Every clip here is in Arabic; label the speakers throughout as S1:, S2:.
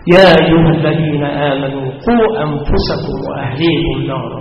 S1: يا أيها الذين آمنوا قوا أنفسكم وأهليكم نارا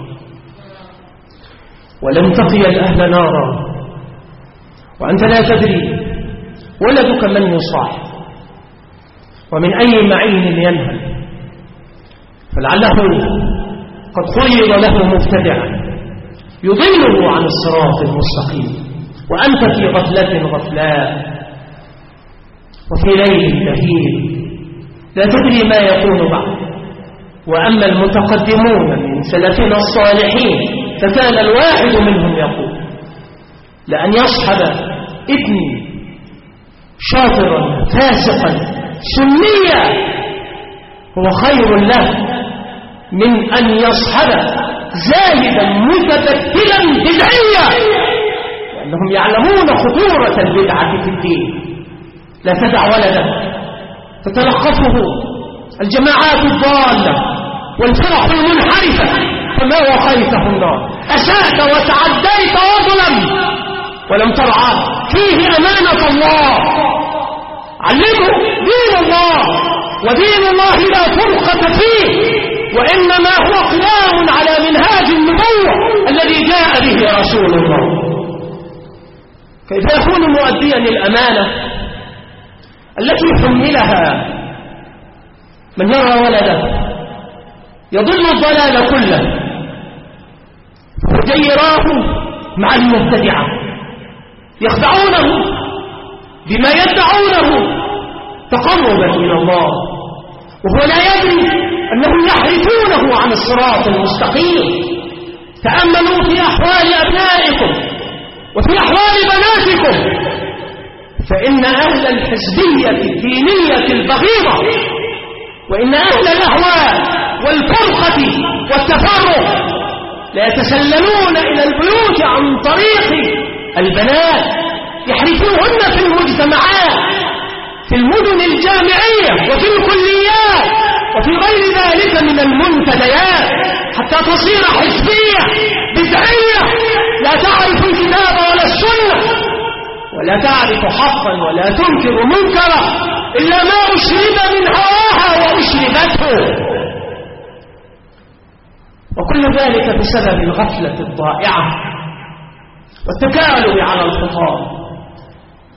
S1: ولن تقي الأهل نارا وأنت لا تدري ولدك من يصاحب ومن أي معين ينهل، فلعله قد خير له مبتدعا يضله عن الصراط المستقيم وأنت في غفلة غفلاء وفي ليل دهيل لا تدري ما يكون بعد. وأما المتقدمون من سلفنا الصالحين فكان الواحد منهم يقول: لأن يصحب ابني شاطرا فاسقا سنيا هو خير له من أن يصحب زاهدا متبتلا بدعيا، لأنهم يعلمون خطورة البدعة في الدين. لا تدع ولدك تتلقفه الجماعات الضالة والفرق المنحرفة فما وقيته النار. أسأت وتعديت وظلم ولم ترعى فيه أمانة الله. علمه دين الله، ودين الله لا فرقة فيه، وإنما هو قيام على منهاج النبوة الذي جاء به رسول الله. كيف يكون مؤديا الأمانة التي حملها من يرى ولده يضل الضلال كله وجيراه مع المبتدعة يخدعونه بما يدعونه تقربا إلى الله وهو لا يدري أنهم يحرفونه عن الصراط المستقيم. تأملوا في أحوال أبنائكم وفي أحوال بناتكم، فإن أهل الحزبية الدينية البغيضة وإن أهل الأهواء والفرقة والتفرق لا يتسللون إلى البيوت عن طريق البنات يحرفوهن في المجتمعات في المدن الجامعية وفي الكليات وفي غير ذلك من المنتديات حتى تصير حزبية بدعية لا تعرف الكتاب ولا السنة ولا تعرف حقا ولا تنكر منكرا إلا ما أشرب من هواها وأشربته، وكل ذلك بسبب الغفلة الضائعة والتكالب على الخطاب